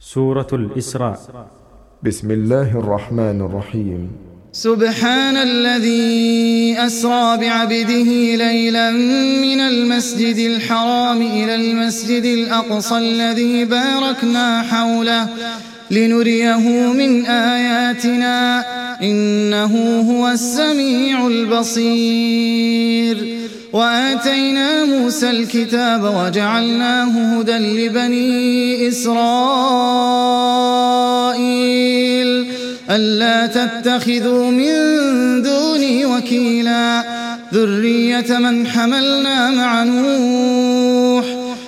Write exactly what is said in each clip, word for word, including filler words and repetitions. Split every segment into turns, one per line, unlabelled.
سورة الإسراء.
بسم الله الرحمن الرحيم.
سبحان الذي أسرى بعبده ليلا من المسجد الحرام إلى المسجد الأقصى الذي باركنا حوله لنريه من آياتنا إنه هو السميع البصير. وآتينا موسى الكتاب وجعلناه هدى لبني إسرائيل ألا تتخذوا من دوني وكيلا ذرية من حملنا مع نوح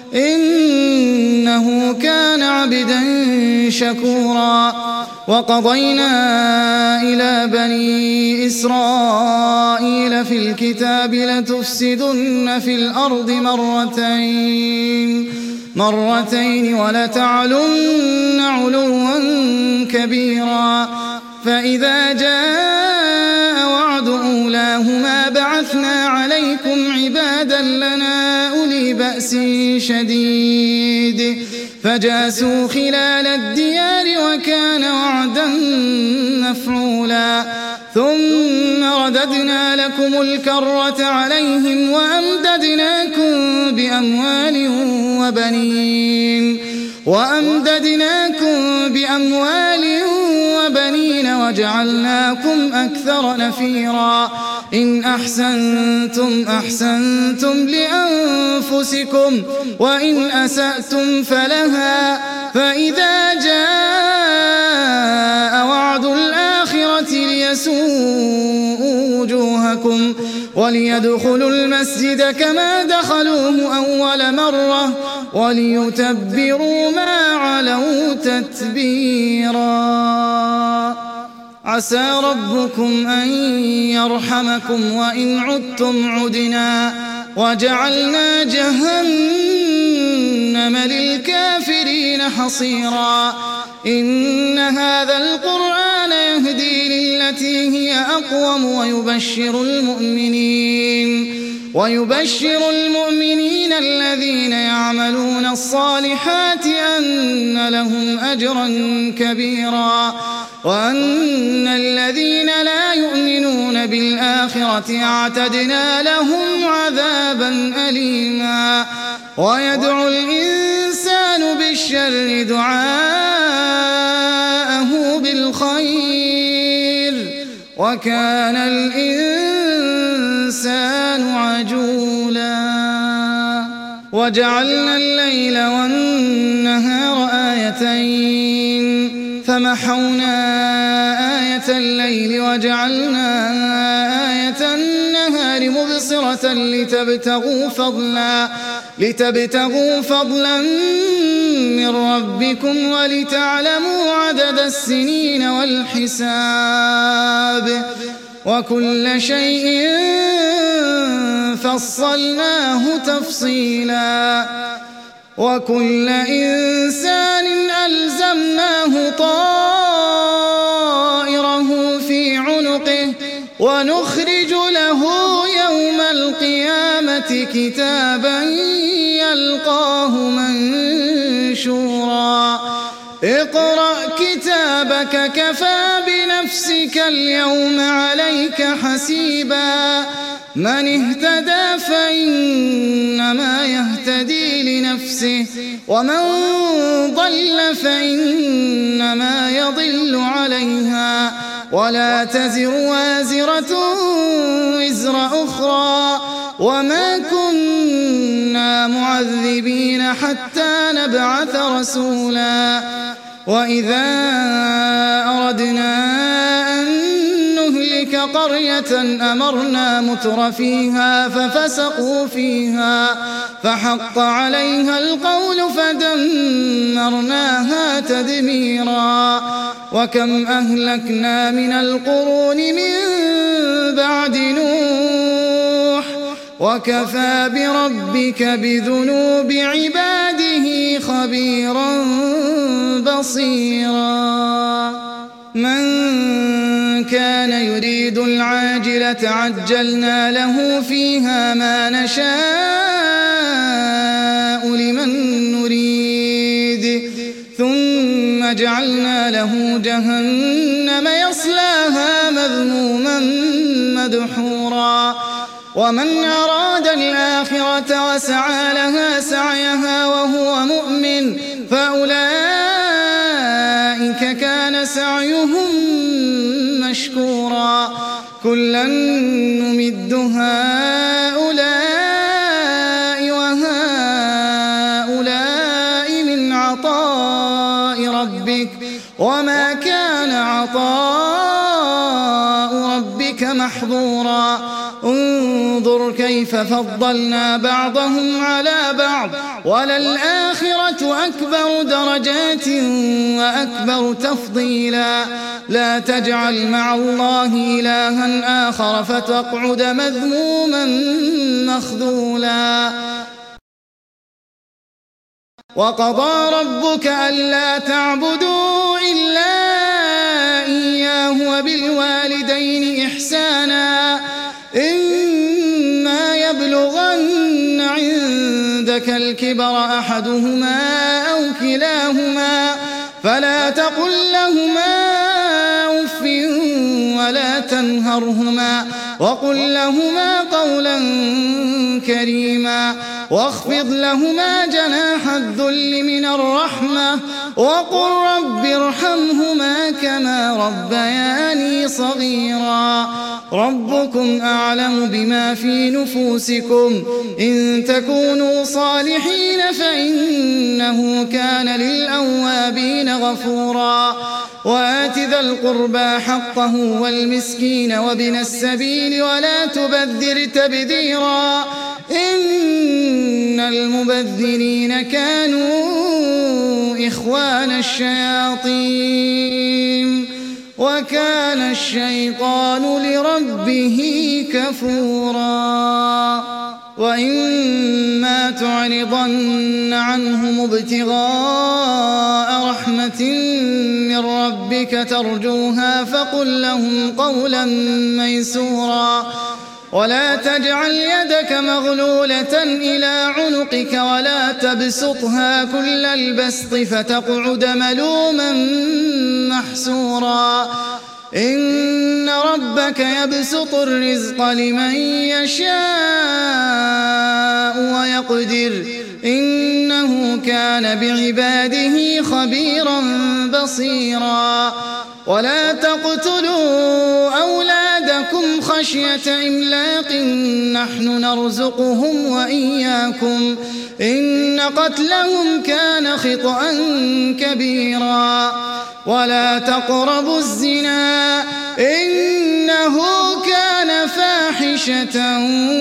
إنه كان عبدا شكورا. وقضينا إلى بني إسرائيل في الكتاب لتفسدن في الأرض مرتين مرتين ولتعلن علوا كبيرا. فإذا جاء وعد أولاهما بعثنا عليكم عبادا لنا أولي بأس شديد فجاسوا خلال الديار وكان وعدا مفعولا. ثم رددنا لكم الكرة عليهم وأمددناكم بأموال وبنين وأمددناكم بأموال وبنين وجعلناكم أكثر نفيرا. إن أحسنتم أحسنتم لأنفسكم وإن أسأتم فلها. فإذا جاء وعد الآخرة ليسوءوا وجوهكم وليدخلوا المسجد كما دخلوه أول مرة وليتبروا ما علوا تتبيرا. عسى ربكم أن يرحمكم وإن عدتم عدنا وجعلنا جهنم للكافرين حصيرا. إن هذا القرآن يهدي للتي هي أقوم ويبشر المؤمنين ويبشر المؤمنين الذين يعملون الصالحات أن لهم أجرا كبيرا وأن الذين لا يؤمنون بالآخرة اعتدنا لهم عذابا أليما. ويدعو الإنسان بالشر دعاءه بالخير وكان الإنسان عجولا. وجعلنا الليل والنهار آيتين فمحونا آية الليل وجعلنا آية النهار مبصرة لتبتغوا فضلا لتبتغوا فضلا من ربكم ولتعلموا عدد السنين والحساب وكل شيء فصلناه تفصيلا. وكل إنسان ألزمناه طائره في عنقه ونخرج له يوم القيامة كتابا يلقاه منشورا. اقرأ كتابك كفى بنفسك اليوم عليك حسيبا. من اهتدى فإنما يهتدي لنفسه ومن ضل فإنما يضل عليها ولا تزر وازرة وزر أخرى وما كنا معذبين حتى نبعث رسولا. وإذا أردنا أن نهلك قرية أمرنا متر فيها ففسقوا فيها فحق عليها القول فدمرناها تدميرا. وكم أهلكنا من القرون من بعد نوح وكفى بربك بذنوب عباده خبيرا بصيرا. من كان يريد العاجلة عجلنا له فيها ما نشاء لمن نريد ثم ثم جعلنا له جهنم يصلاها مذموما مدحورا ومن أراد الآخرة وسعى لها سعيها وهو مؤمن فأولئك كان سعيهم مشكورا كلا نمد هؤلاء وهؤلاء من عطاء ربك وما كان عطاء ربك محظورا انظر كيف فضلنا بعضهم على بعض وللآخرة أكبر درجات وأكبر تفضيلا لا تجعل مع الله إلها آخر فتقعد مذموما مخذولا وقضى ربك ألا تعبدوا إلا إياه وبالوالدين إحسانا إما يبلغن عندك الكبر أحدهما أو كلاهما فلا تقل لهما أف ولا تنهرهما وقل لهما قولا كريما واخفض لهما جناح الذل من الرحمة وقل رب ارحمهما كما ربياني صغيرا ربكم أعلم بما في نفوسكم إن تكونوا صالحين فإنه كان للأوابين غفورا وآت ذا القربى حقه والمسكين وابن السبيل ولا تبذر تبذيرا إن المبذرين كانوا إخوان الشياطين وكان الشيطان لربه كفورا وإما تعرضن عنهم ابتغاء رحمة من ربك ترجوها فقل لهم قولا ميسورا ولا تجعل يدك مغلولة إلى عنقك ولا تبسطها كل البسط فتقعد ملوما محسورا إن ربك يبسط الرزق لمن يشاء ويقدر إنه كان بعباده خبيرا بصيرا ولا تقتلوا أولادكم خشية إملاق نحن نرزقهم وإياكم إن قتلهم كان خطأ كبيرا ولا تقربوا الزنا إنه كان فاحشة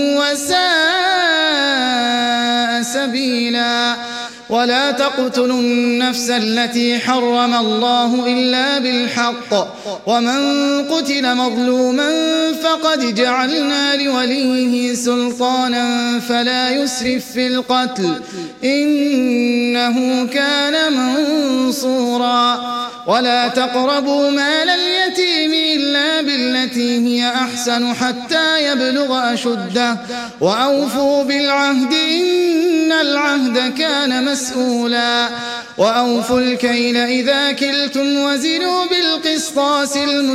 وساء سبيلا ولا تقتلوا النفس التي حرم الله إلا بالحق ومن قتل مظلوما فقد جعلنا لوليه سلطانا فلا يسرف في القتل إنه كان منصورا ولا تقربوا مال اليتيم إلا بالتي هي أحسن حتى يبلغ أشده وأوفوا بالعهد إن العهد كان مسؤولا وأوفوا الكيل إذا كلتم وزنوا بالقسطاس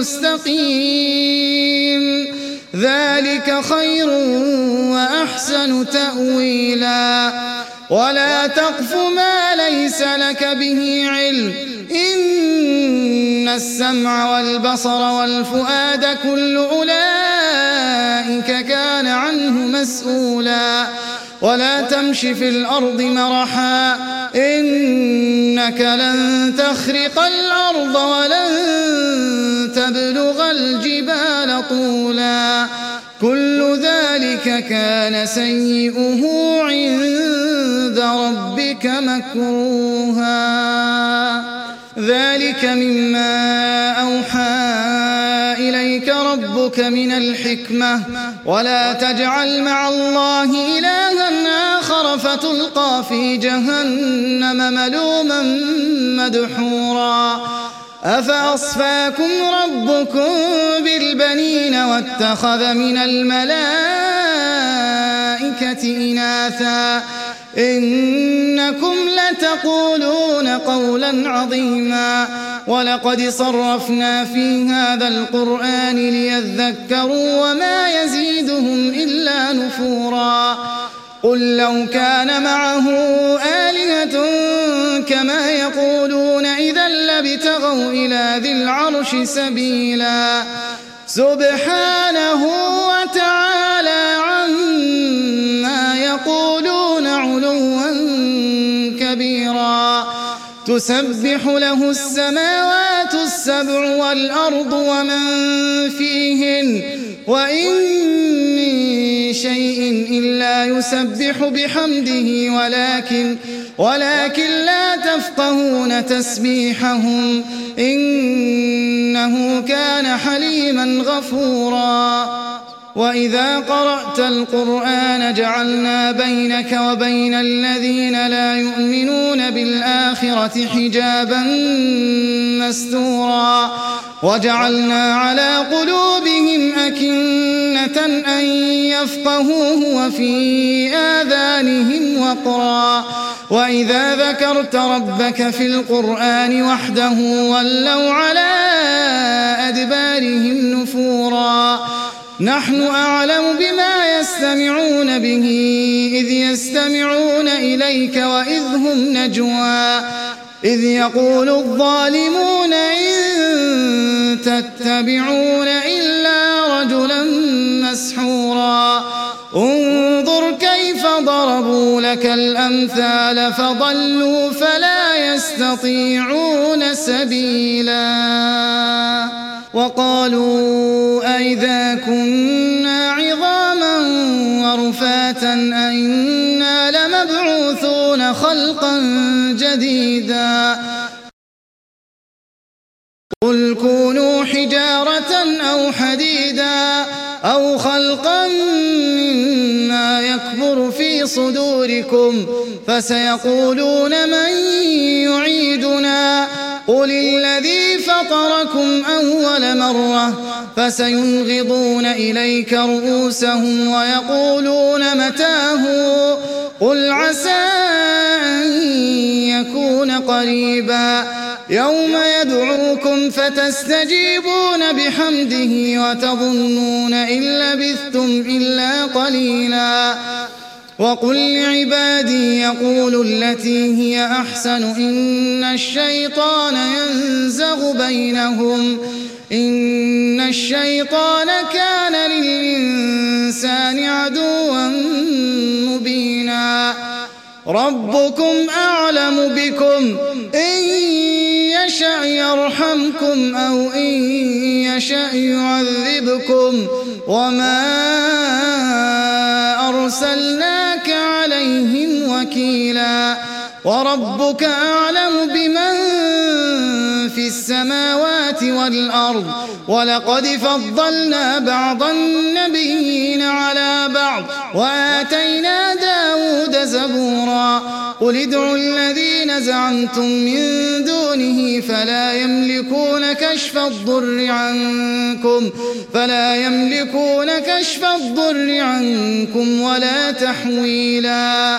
المستقيم ذلك خير وأحسن تأويلا ولا تقف ما ليس لك به علم إن السمع والبصر والفؤاد كل أولئك كان عنه مسؤولا ولا تمش في الأرض مرحا إنك لن تخرق الأرض ولن تبلغ الجبال طولا كل ذلك كان سيئه عند ربك مكروها ذلك مما أوحى إليك ربك من الحكمة ولا تجعل مع الله إلها آخر فتلقى في جهنم ملوما مدحورا أفأصفاكم ربكم بالبنين واتخذ من الملائكة إناثا إنكم لتقولون قولا عظيما ولقد صرفنا في هذا القرآن ليذكروا وما يزيدهم إلا نفورا قل لو كان معه آلهة كما يقولون إذا لابتغوا إلى ذي العرش سبيلا سبحانه وتعالى عما يقولون علوا كبيرا تسبح له السماوات السبع والأرض ومن فيهن وإن من شيء إلا يسبح بحمده ولكن ولكن لا تفقهون تسبيحهم إنه كان حليما غفورا وإذا قرأت القرآن جعلنا بينك وبين الذين لا يؤمنون بالآخرة حجابا مستورا وجعلنا على قلوبهم أكنة أن يفقهوه وفي آذانهم وقرا وإذا ذكرت ربك في القرآن وحده ولوا على أدبارهم نفورا نحن أعلم بما يستمعون به إذ يستمعون إليك وإذ هم نجوى إذ يقول الظالمون إن تتبعون إلا رجلا مسحورا انظر كيف ضربوا لك الأمثال فضلوا فلا يستطيعون سبيلا وقالوا أئذا كنا عظاما ورفاتا أئنا لمبعوثون خلقا جديدا قل كونوا حجارة أو حديدا أو خلقا مما يكبر في صدوركم فسيقولون من يعيدنا قل الذي فطركم أول مرة فسينغضون إليك رؤوسهم ويقولون متاه قل عسى أن يكون قريبا يوم يدعوكم فتستجيبون بحمده وتظنون إن لبثتم إلا قليلا وقل لعبادي يقولوا التي هي أحسن إن الشيطان ينزغ بينهم إن الشيطان كان للإنسان عدوا مبينا ربكم أعلم بكم إن يشأ يرحمكم أو إن يشأ يعذبكم وما أرسلناك عليهم وكيلا وربك أعلم بمن في السماوات والأرض ولقد فضلنا بعض النبيين على بعض وآتينا داود زبورا قل ادعوا الذين زعمتم من دونه فلا يملكون كشف الضر عنكم فلا يملكون كشف الضر عنكم ولا تحويلا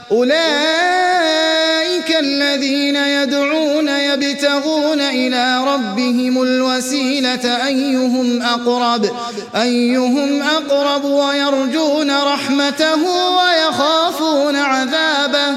أولئك الذين يدعون يبتغون إلى ربهم الوسيلة أيهم أقرب أيهم أقرب ويرجون رحمته ويخافون عذابه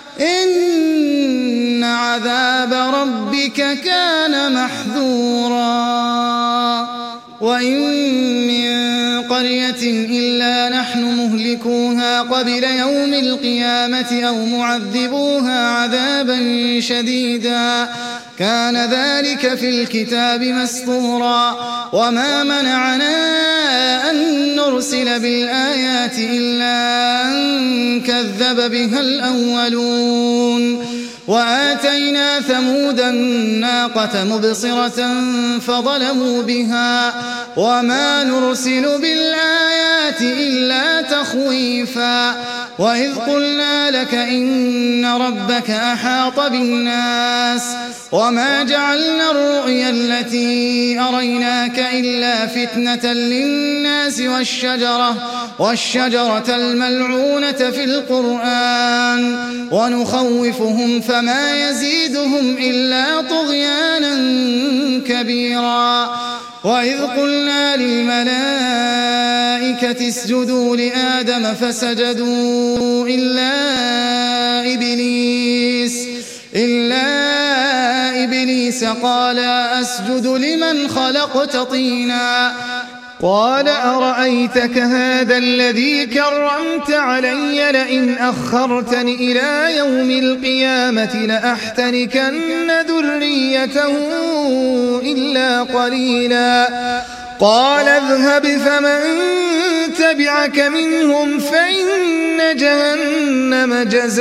إن عذاب ربك كان محذورا وإن من قرية إلا نحن مهلكوها قبل يوم القيامة أو معذبوها عذابا شديدا كان ذلك في الكتاب مسطورا وما منعنا أن نرسل بالآيات إلا أن كذب بها الأولون وآتينا ثمود الناقة مبصرة فظلموا بها وما نرسل بالآيات إلا تخويفا وإذ قلنا لك إن ربك أحاط بالناس وما جعلنا الرؤيا التي أريناك إلا فتنة للناس والشجرة, والشجرة الملعونة في القرآن ونخوفهم فما يزيدهم إلا طغيانا كبيرا. وإذ قلنا للملائكة اسجدوا لآدم فسجدوا إلا إبليس إلا إبليس قال أسجد لمن خلقت طينا قال أرأيتك هذا الذي كرمت علي لئن أخرتني إلى يوم القيامة لأحتركن ذريته إلا قليلا. قال اذهب فمن تبعك منهم فإن جهنم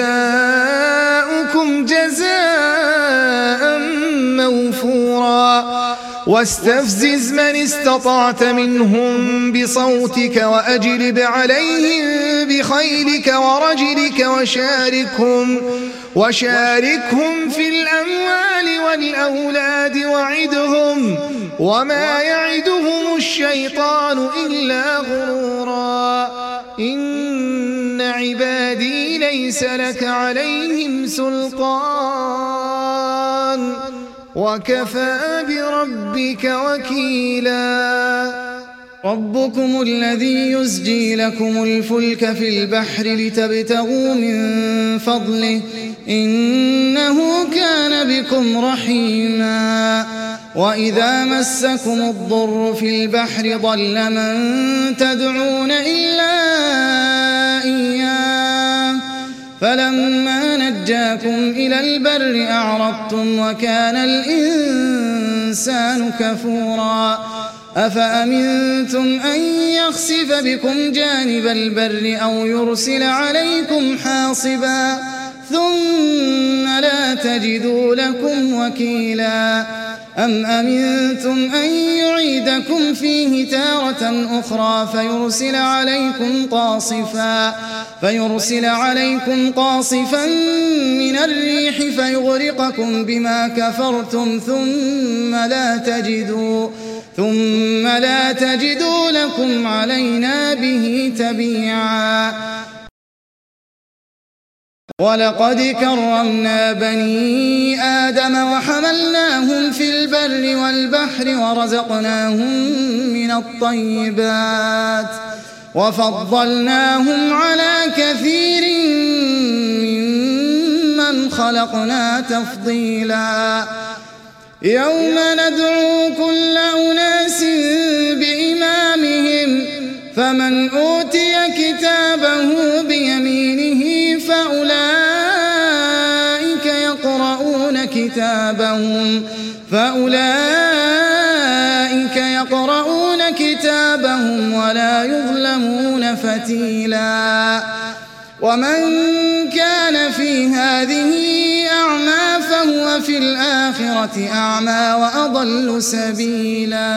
جزاؤكم جزاء موفورا. واستفزز من استطعت منهم بصوتك وأجلب عليهم بخيلك ورجلك وشاركهم, وشاركهم في الأموال والأولاد وعدهم وما يعدهم الشيطان إلا غرورا. إن عبادي ليس لك عليهم سلطان وكفى بربك وكيلا. ربكم الذي يزجي لكم الفلك في البحر لتبتغوا من فضله إنه كان بكم رحيما. وإذا مسكم الضر في البحر ضل من تدعون إلا إياه فلما نجاكم إلى البر أعرضتم وكان الإنسان كفورا. أفأمنتم أن يخسف بكم جانب البر أو يرسل عليكم حاصبا ثم لا تجدوا لكم وكيلا. أم أمنتم أن يعيدكم فيه تارة أخرى فيرسل عليكم قاصفا فيرسل عليكم قاصفا من الريح فيغرقكم بما كفرتم ثم لا تجدوا ثم لا تجدوا لكم علينا به تبيعا. ولقد كرمنا بني آدم وحملناهم في البر والبحر ورزقناهم من الطيبات وفضلناهم على كثير ممن خلقنا تفضيلا. يوم ندعو كل أناس بإمامهم فمن أوتي كتابه بيمينه فأولئك يقرؤون كتابهم فأولئك يقرؤون كتابهم ولا يظلمون فتيلا. ومن كان في هذه أعمى فهو في الآخرة أعمى وأضل سبيلا.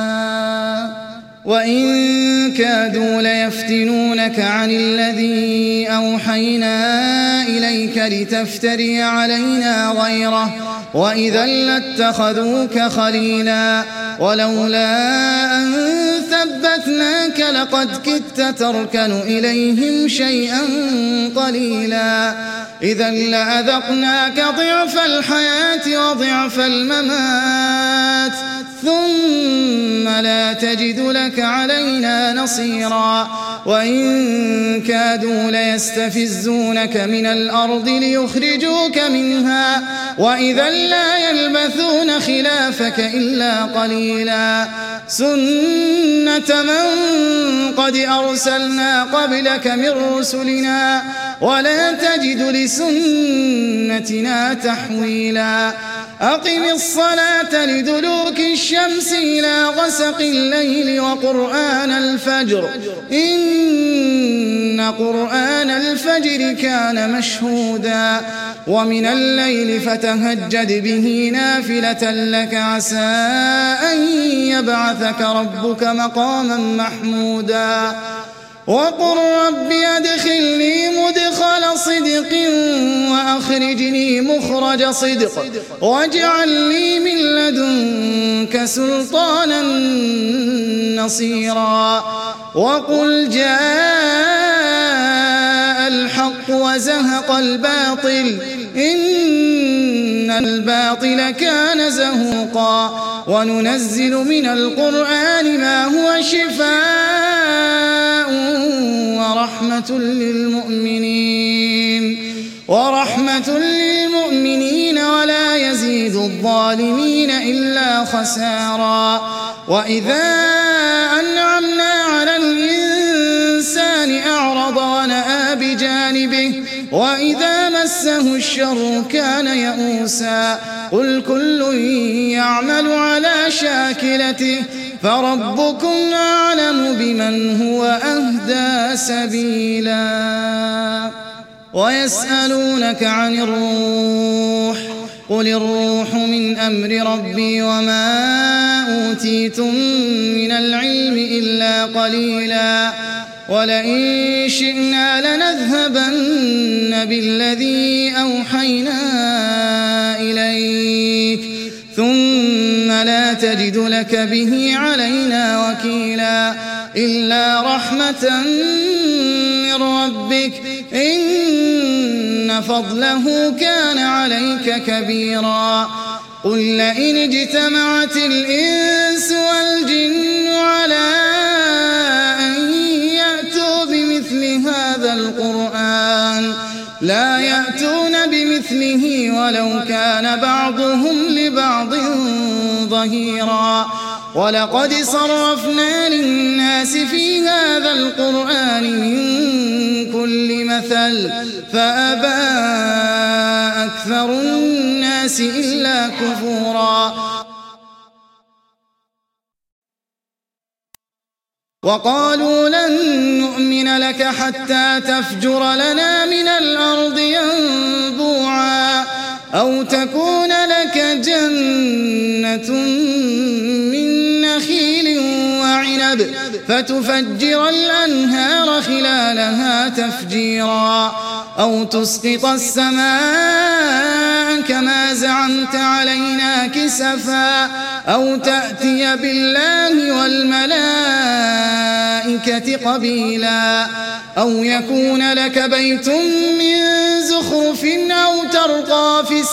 وإن كادوا ليفتنونك عن الذي أوحينا إليك لتفتري علينا غيره وإذا لاتخذوك خليلا. ولولا أن ثبتناك لقد كدت تركن إليهم شيئا قليلا. إذا لأذقناك ضعف الحياة وضعف الممات ثم لا تجد لك علينا نصيرا. وإن كادوا ليستفزونك من الأرض ليخرجوك منها وإذا لا يلبثون خلافك إلا قليلا. سنة من قد أرسلنا قبلك من رسلنا ولا تجد لسنتنا تحويلا. أقم الصلاة لدلوك الشمس إلى غسق الليل وقرآن الفجر إن قرآن الفجر كان مشهودا. ومن الليل فتهجد به نافلة لك عسى أن يبعثك ربك مقاما محمودا. وقل رب أدخلني مدخل صدق وأخرجني مخرج صدق واجعل لي من لدنك سلطانا نصيرا وقل جاء الحق وزهق الباطل إن الباطل كان زهوقا وننزل من القرآن ما هو شفاء ورحمة للمؤمنين ورحمة للمؤمنين ولا يزيد الظالمين إلا خسارا وإذا أنعمنا على الإنسان أعرض ونأى بجانبه وإذا مسه الشر كان يئوسا قل كل يعمل على شاكلته فربكم أعلم بمن هو أهدى سبيلا ويسألونك عن الروح قل الروح من أمر ربي وما أوتيتم من العلم إلا قليلا ولئن شئنا لنذهبن بالذي أوحينا إليك ثم لا تجد لك به علينا وكيلا إلا رحمة من ربك إن فضله كان عليك كبيرا قل لئن اجتمعت الإنس والجن على أن يأتوا بمثل هذا القرآن لا يأتون بمثله ولو كان بعضهم لبعض ظهيرا ولقد صرفنا للناس في هذا القرآن من كل مثل فأبى أكثر الناس إلا كفورا وقالوا لن نؤمن لك حتى تفجر لنا من الأرض ينبوعا أو تكون لك جنة من نخيل وعنب فتفجر الأنهار خلالها تفجيرا أو تسقط السماء كما زعمت علينا كسفا أو تأتي بالله والملائكة قبيلا أو يكون لك بيت من زخرف أو ترقى في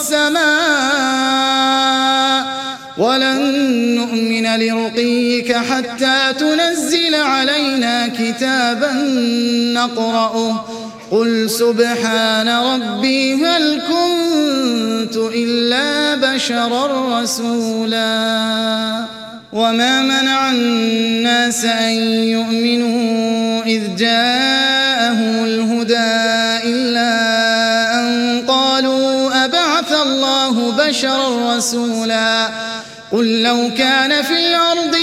السماء ولن نؤمن لرقيك حتى تنزل علينا كتابا نقرأه قل سبحان ربي هل كنت إلا بشرا رسولا وما منع الناس أن يؤمنوا إذ جاءهم الهدى إلا أن قالوا أبعث الله بشرا رسولا قل لو كان في الأرض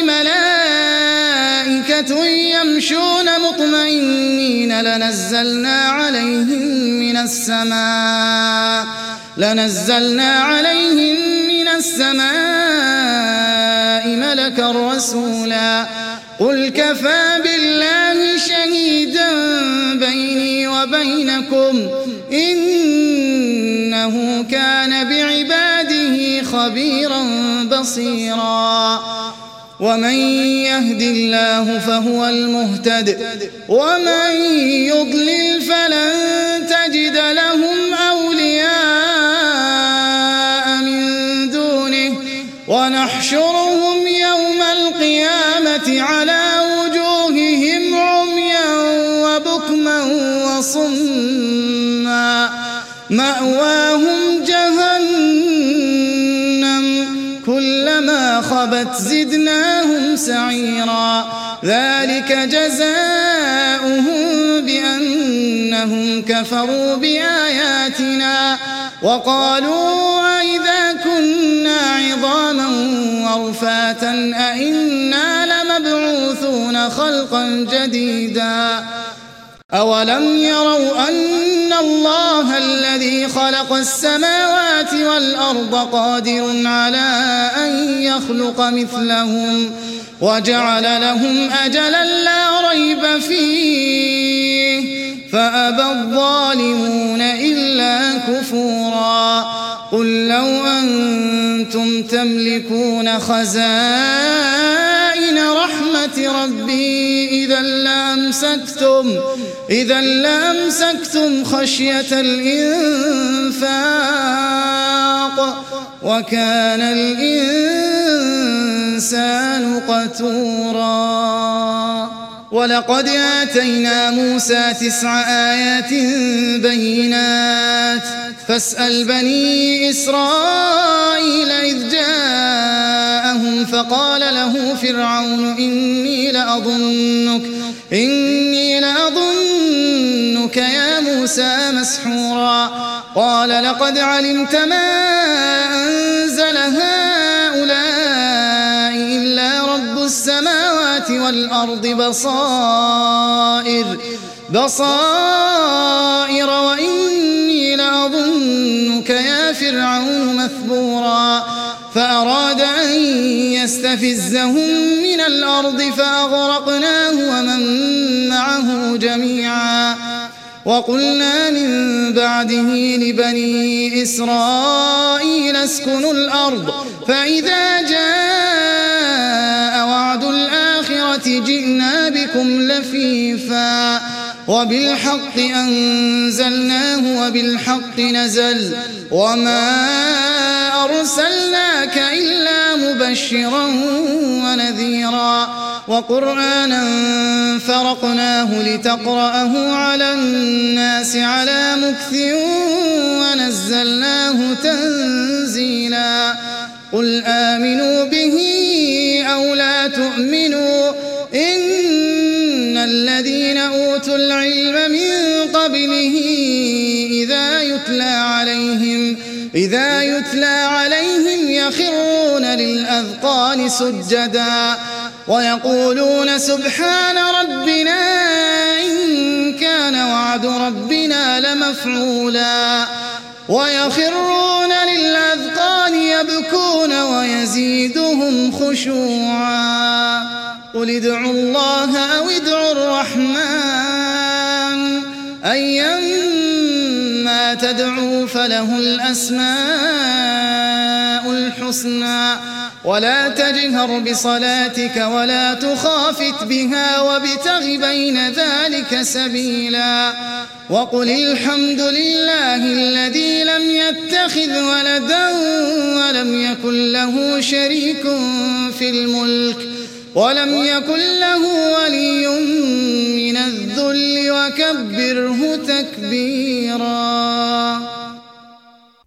ملائكة يمشون مطمئنين لنزلنا عليهم من السماء لنزلنا عليهم من السماء ملكا رسولا قل كفى بالله شهيدا بيني وبينكم إنه كان بعباده خبيرا بصيرا ومن يهد الله فهو المهتد ومن يضلل فلن تجد لهم أولياء من دونه ونحشرهم يوم القيامة على وجوههم عميا وبكما وصما مأواهم جهنم كلما خبت زدناهم سعيرا ذلك جزاؤهم بأنهم كفروا بآياتنا وقالوا أئذا كنا عظاما ورفاتا أئنا لمبعوثون خلقا جديدا أولم يروا أن الله الذي خلق السماوات والأرض قادر على أن يخلق مثلهم وجعل لهم أجلا لا ريب فيه فأبى الظالمون إلا كفورا قل لو أنتم تملكون خزائن رحمة ربي إذا لأمسكتم إذا لأمسكتم خشية الإنفاق وكان الإنسان قتورا ولقد آتينا موسى تسع آيات بينات فاسأل بني إسرائيل إذ جاءهم فقال له فرعون إني لأظنك إني لأظنك يا موسى مسحورا قال لقد علمت ما أنزل هؤلاء إلا رب السماوات والأرض بصائر بصائر وإني لأظنك يا فرعون مثبورا فأراد أن يستفزهم من الأرض فأغرقناه ومن معه جميعا وقلنا من بعده لبني إسرائيل اسكنوا الأرض فإذا جاء وعد الآخرة جئنا بكم لفيفا وبالحق أنزلناه وبالحق نزل وما أرسلناك إلا مبشرا ونذيرا وقرآنا فرقناه لتقرأه على الناس على مكث ونزلناه تنزيلا قل آمنوا به أو لا تؤمنوا إن الذين أوتوا العلم من قبله إذا يتلى عليهم إذا يتلى عليهم يخرون للأذقان سجدا ويقولون سبحان ربنا إن كان وعد ربنا لمفعولا ويخرون للأذقان يبكون ويزيدهم خشوعا قل ادعوا الله أو ادعوا الرحمن أيما تدعوا فله الأسماء الحسنى ولا تجهر بصلاتك ولا تخافت بها وابتغ بين ذلك سبيلا وقل الحمد لله الذي لم يتخذ ولدا ولم يكن له شريك في الملك ولم يكن له ولي من الذل وكبره تكبيرا.